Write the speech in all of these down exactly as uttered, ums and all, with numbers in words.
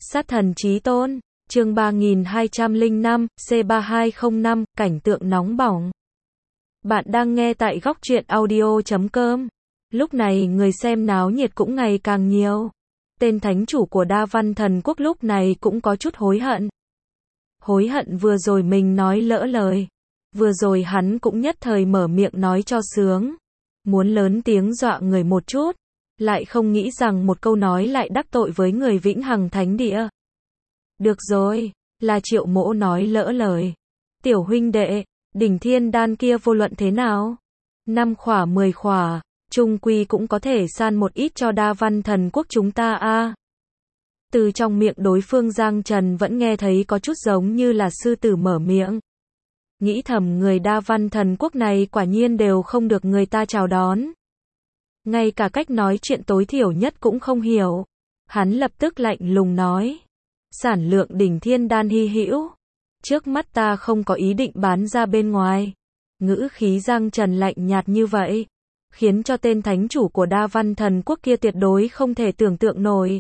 Sát thần chí tôn, chương ba nghìn hai trăm lẻ năm, C ba hai không năm, cảnh tượng nóng bỏng. Bạn đang nghe tại góc truyện audio chấm com. Lúc này người xem náo nhiệt cũng ngày càng nhiều. Tên thánh chủ của Đa Văn Thần Quốc lúc này cũng có chút hối hận. Hối hận vừa rồi mình nói lỡ lời. Vừa rồi hắn cũng nhất thời mở miệng nói cho sướng. Muốn lớn tiếng dọa người một chút. Lại không nghĩ rằng một câu nói lại đắc tội với người Vĩnh Hằng Thánh Địa. Được rồi, là Triệu Mỗ nói lỡ lời. Tiểu huynh đệ, đỉnh thiên đan kia vô luận thế nào? Năm khỏa mười khỏa, chung quy cũng có thể san một ít cho Đa Văn Thần Quốc chúng ta a. Từ trong miệng đối phương Giang Trần vẫn nghe thấy có chút giống như là sư tử mở miệng. Nghĩ thầm người Đa Văn Thần Quốc này quả nhiên đều không được người ta chào đón. Ngay cả cách nói chuyện tối thiểu nhất cũng không hiểu. Hắn lập tức lạnh lùng nói. Sản lượng đỉnh thiên đan hy hữu. Trước mắt ta không có ý định bán ra bên ngoài. Ngữ khí Giang Trần lạnh nhạt như vậy. Khiến cho tên thánh chủ của Đa Văn Thần Quốc kia tuyệt đối không thể tưởng tượng nổi.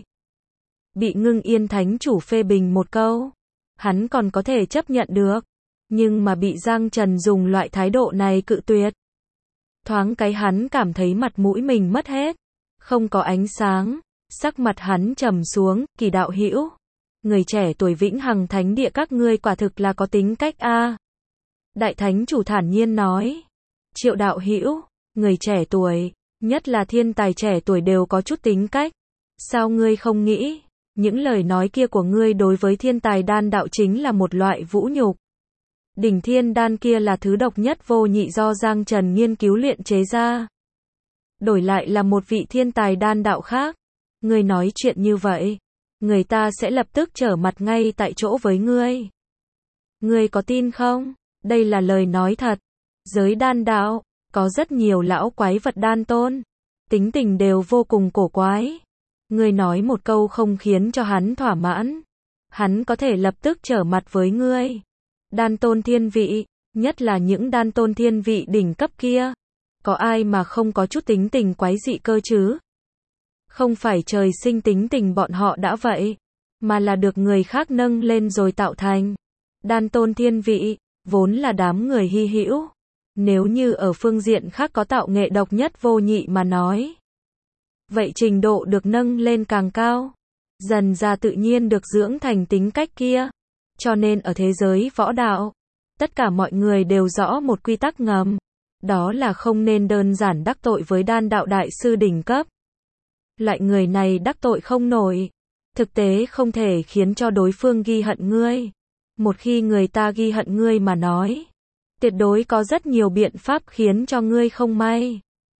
Bị Ngưng Yên thánh chủ phê bình một câu. Hắn còn có thể chấp nhận được. Nhưng mà bị Giang Trần dùng loại thái độ này cự tuyệt. Thoáng cái hắn cảm thấy mặt mũi mình mất hết. Không có ánh sáng. Sắc mặt hắn trầm xuống. Kỳ đạo hữu, người trẻ tuổi Vĩnh Hằng Thánh Địa các ngươi quả thực là có tính cách a. Đại thánh chủ thản nhiên nói. Triệu đạo hữu, người trẻ tuổi, nhất là thiên tài trẻ tuổi đều có chút tính cách. Sao ngươi không nghĩ, những lời nói kia của ngươi đối với thiên tài đan đạo chính là một loại vũ nhục. Đỉnh thiên đan kia là thứ độc nhất vô nhị do Giang Trần nghiên cứu luyện chế ra. Đổi lại là một vị thiên tài đan đạo khác. Ngươi nói chuyện như vậy, người ta sẽ lập tức trở mặt ngay tại chỗ với ngươi. Ngươi có tin không? Đây là lời nói thật. Giới đan đạo, có rất nhiều lão quái vật đan tôn. Tính tình đều vô cùng cổ quái. Ngươi nói một câu không khiến cho hắn thỏa mãn. Hắn có thể lập tức trở mặt với ngươi. Đan tôn thiên vị, nhất là những đan tôn thiên vị đỉnh cấp kia. Có ai mà không có chút tính tình quái dị cơ chứ? Không phải trời sinh tính tình bọn họ đã vậy, mà là được người khác nâng lên rồi tạo thành. Đan tôn thiên vị, vốn là đám người hy hữu. Nếu như ở phương diện khác có tạo nghệ độc nhất vô nhị mà nói. Vậy trình độ được nâng lên càng cao. Dần ra tự nhiên được dưỡng thành tính cách kia. Cho nên ở thế giới võ đạo, tất cả mọi người đều rõ một quy tắc ngầm. Đó là không nên đơn giản đắc tội với đan đạo đại sư đỉnh cấp. Loại người này đắc tội không nổi. Thực tế không thể khiến cho đối phương ghi hận ngươi. Một khi người ta ghi hận ngươi mà nói, tuyệt đối có rất nhiều biện pháp khiến cho ngươi không may.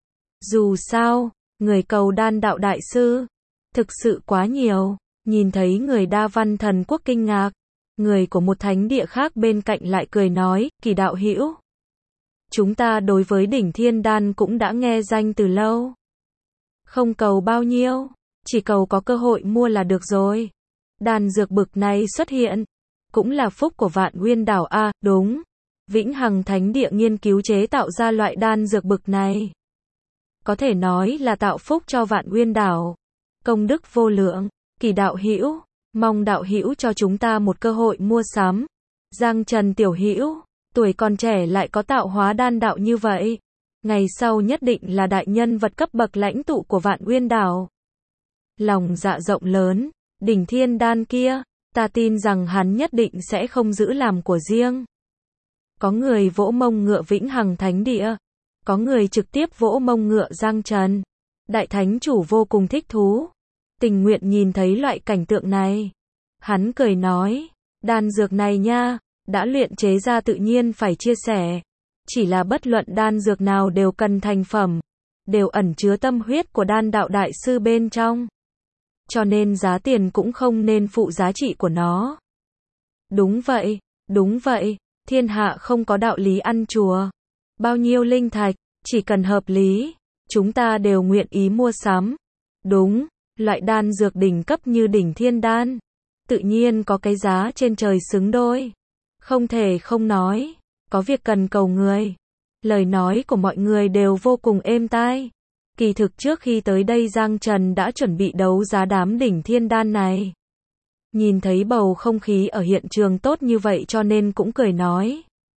Dù sao, người cầu đan đạo đại sư, thực sự quá nhiều. Nhìn thấy người Đa Văn Thần Quốc kinh ngạc. Người của một thánh địa khác bên cạnh lại cười nói, Kỳ đạo hữu, chúng ta đối với đỉnh thiên đan cũng đã nghe danh từ lâu. Không cầu bao nhiêu, chỉ cầu có cơ hội mua là được rồi. Đan dược bực này xuất hiện, cũng là phúc của Vạn Nguyên Đảo a. À, đúng. Vĩnh Hằng Thánh Địa nghiên cứu chế tạo ra loại đan dược bực này. Có thể nói là tạo phúc cho Vạn Nguyên Đảo. Công đức vô lượng. Kỳ đạo hữu, mong đạo hữu cho chúng ta một cơ hội mua sắm. Giang Trần tiểu hữu, tuổi còn trẻ lại có tạo hóa đan đạo như vậy. Ngày sau nhất định là đại nhân vật cấp bậc lãnh tụ của Vạn Nguyên Đảo. Lòng dạ rộng lớn, đỉnh thiên đan kia, ta tin rằng hắn nhất định sẽ không giữ làm của riêng. Có người vỗ mông ngựa Vĩnh Hằng Thánh Địa. Có người trực tiếp vỗ mông ngựa Giang Trần. Đại thánh chủ vô cùng thích thú. Tình nguyện nhìn thấy loại cảnh tượng này. Hắn cười nói, đan dược này nha, đã luyện chế ra tự nhiên phải chia sẻ. Chỉ là bất luận đan dược nào đều cần thành phẩm, đều ẩn chứa tâm huyết của đan đạo đại sư bên trong. Cho nên giá tiền cũng không nên phụ giá trị của nó. Đúng vậy, đúng vậy, thiên hạ không có đạo lý ăn chùa. Bao nhiêu linh thạch, chỉ cần hợp lý, chúng ta đều nguyện ý mua sắm. Đúng, loại đan dược đỉnh cấp như đỉnh thiên đan, tự nhiên có cái giá trên trời xứng đôi. Không thể không nói, có việc cần cầu người. Lời nói của mọi người đều vô cùng êm tai. Kỳ thực trước khi tới đây Giang Trần đã chuẩn bị đấu giá đám đỉnh thiên đan này. nhìn thấy bầu không khí ở hiện trường tốt như vậy cho nên cũng cười nói.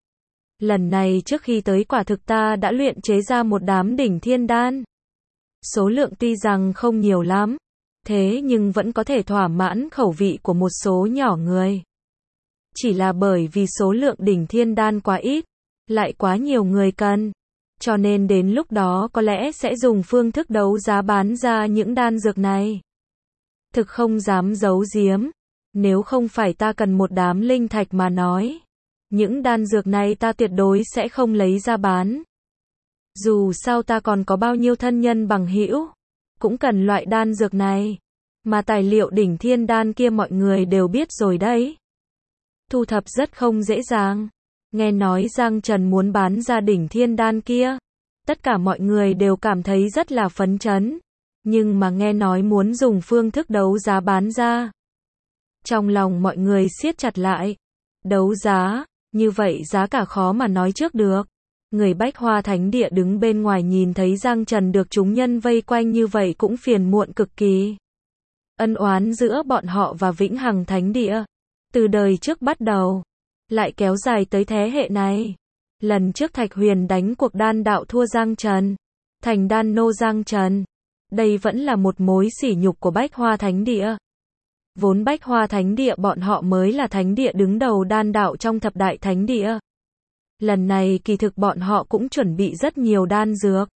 Lần này trước khi tới quả thực ta đã luyện chế ra một đám đỉnh thiên đan. Số lượng tuy rằng không nhiều lắm, thế nhưng vẫn có thể thỏa mãn khẩu vị của một số nhỏ người. Chỉ là bởi vì số lượng đỉnh thiên đan quá ít, lại quá nhiều người cần, cho nên đến lúc đó có lẽ sẽ dùng phương thức đấu giá bán ra những đan dược này. Thực không dám giấu giếm, nếu không phải ta cần một đám linh thạch mà nói, những đan dược này ta tuyệt đối sẽ không lấy ra bán. Dù sao ta còn có bao nhiêu thân nhân bằng hữu, cũng cần loại đan dược này, mà tài liệu đỉnh thiên đan kia mọi người đều biết rồi đấy. Thu thập rất không dễ dàng. Nghe nói Giang Trần muốn bán ra đỉnh thiên đan kia, tất cả mọi người đều cảm thấy rất là phấn chấn, nhưng mà nghe nói muốn dùng phương thức đấu giá bán ra, trong lòng mọi người siết chặt lại. Đấu giá, như vậy giá cả khó mà nói trước được. Người Bách Hoa Thánh Địa đứng bên ngoài nhìn thấy Giang Trần được chúng nhân vây quanh như vậy cũng phiền muộn cực kỳ. Ân oán giữa bọn họ và Vĩnh Hằng Thánh Địa, từ đời trước bắt đầu, lại kéo dài tới thế hệ này. Lần trước Thạch Huyền đánh cuộc đan đạo thua Giang Trần, thành đan nô Giang Trần. Đây vẫn là một mối sỉ nhục của Bách Hoa Thánh Địa. Vốn Bách Hoa Thánh Địa bọn họ mới là thánh địa đứng đầu đan đạo trong thập đại thánh địa. Lần này kỳ thực bọn họ cũng chuẩn bị rất nhiều đan dược,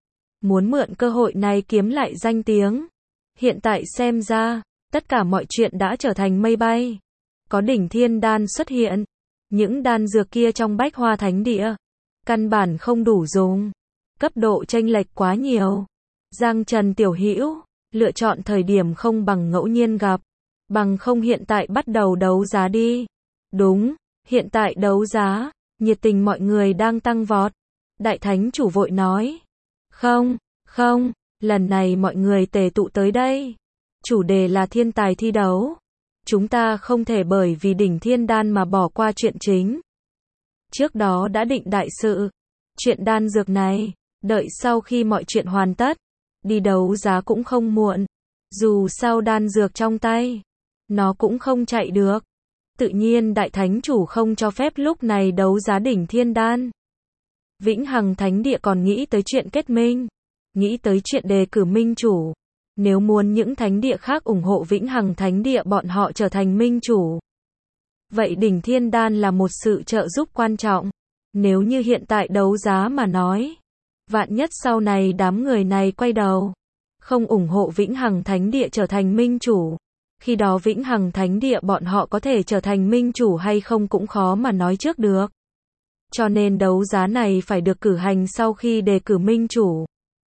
muốn mượn cơ hội này kiếm lại danh tiếng. Hiện tại xem ra, tất cả mọi chuyện đã trở thành mây bay. Có đỉnh thiên đan xuất hiện, những đan dược kia trong Bách Hoa Thánh Địa, căn bản không đủ dùng. Cấp độ chênh lệch quá nhiều. Giang Trần tiểu hữu, lựa chọn thời điểm không bằng ngẫu nhiên gặp, bằng không hiện tại bắt đầu đấu giá đi. Đúng, hiện tại đấu giá, nhiệt tình mọi người đang tăng vọt. Đại Thánh chủ vội nói. Không, không, lần này mọi người tề tụ tới đây. Chủ đề là thiên tài thi đấu. Chúng ta không thể bởi vì đỉnh thiên đan mà bỏ qua chuyện chính. Trước đó đã định đại sự. Chuyện đan dược này, đợi sau khi mọi chuyện hoàn tất, đi đấu giá cũng không muộn. Dù sao đan dược trong tay, nó cũng không chạy được. Tự nhiên Đại Thánh chủ không cho phép lúc này đấu giá đỉnh thiên đan. Vĩnh Hằng Thánh Địa còn nghĩ tới chuyện kết minh, nghĩ tới chuyện đề cử minh chủ. Nếu muốn những thánh địa khác ủng hộ Vĩnh Hằng Thánh Địa bọn họ trở thành minh chủ, vậy đỉnh thiên đan là một sự trợ giúp quan trọng. Nếu như hiện tại đấu giá mà nói, vạn nhất sau này đám người này quay đầu, không ủng hộ Vĩnh Hằng Thánh Địa trở thành minh chủ, khi đó Vĩnh Hằng Thánh Địa bọn họ có thể trở thành minh chủ hay không cũng khó mà nói trước được. Cho nên đấu giá này phải được cử hành sau khi đề cử minh chủ.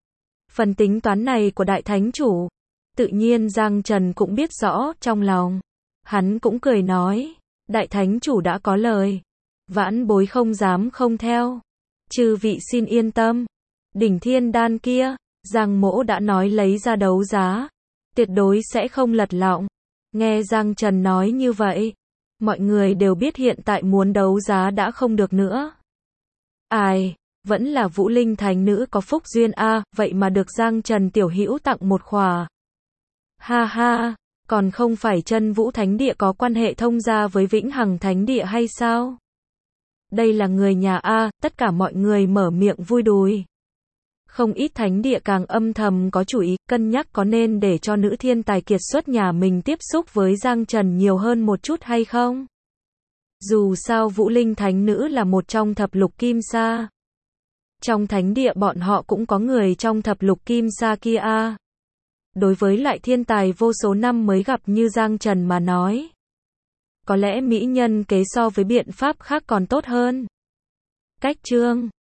Phần tính toán này của Đại Thánh chủ, tự nhiên Giang Trần cũng biết rõ trong lòng. Hắn cũng cười nói, Đại Thánh chủ đã có lời, vãn bối không dám không theo. Chư vị xin yên tâm, đỉnh thiên đan kia, Giang mỗ đã nói lấy ra đấu giá, tuyệt đối sẽ không lật lọng. Nghe Giang Trần nói như vậy, mọi người đều biết hiện tại muốn đấu giá đã không được nữa. Ai, vẫn là Vũ Linh Thánh Nữ có phúc duyên a, vậy mà được Giang Trần tiểu hữu tặng một khỏa. Ha ha, còn không phải Chân Vũ Thánh Địa có quan hệ thông gia với Vĩnh Hằng Thánh Địa hay sao? Đây là người nhà a, tất cả mọi người mở miệng vui đùi. Không ít thánh địa càng âm thầm có chủ ý, cân nhắc có nên để cho nữ thiên tài kiệt xuất nhà mình tiếp xúc với Giang Trần nhiều hơn một chút hay không? Dù sao Vũ Linh Thánh Nữ là một trong thập lục kim sa. Trong thánh địa bọn họ cũng có người trong thập lục kim sa kia a. Đối với loại thiên tài vô số năm mới gặp như Giang Trần mà nói, có lẽ mỹ nhân kế so với biện pháp khác còn tốt hơn. Cách chương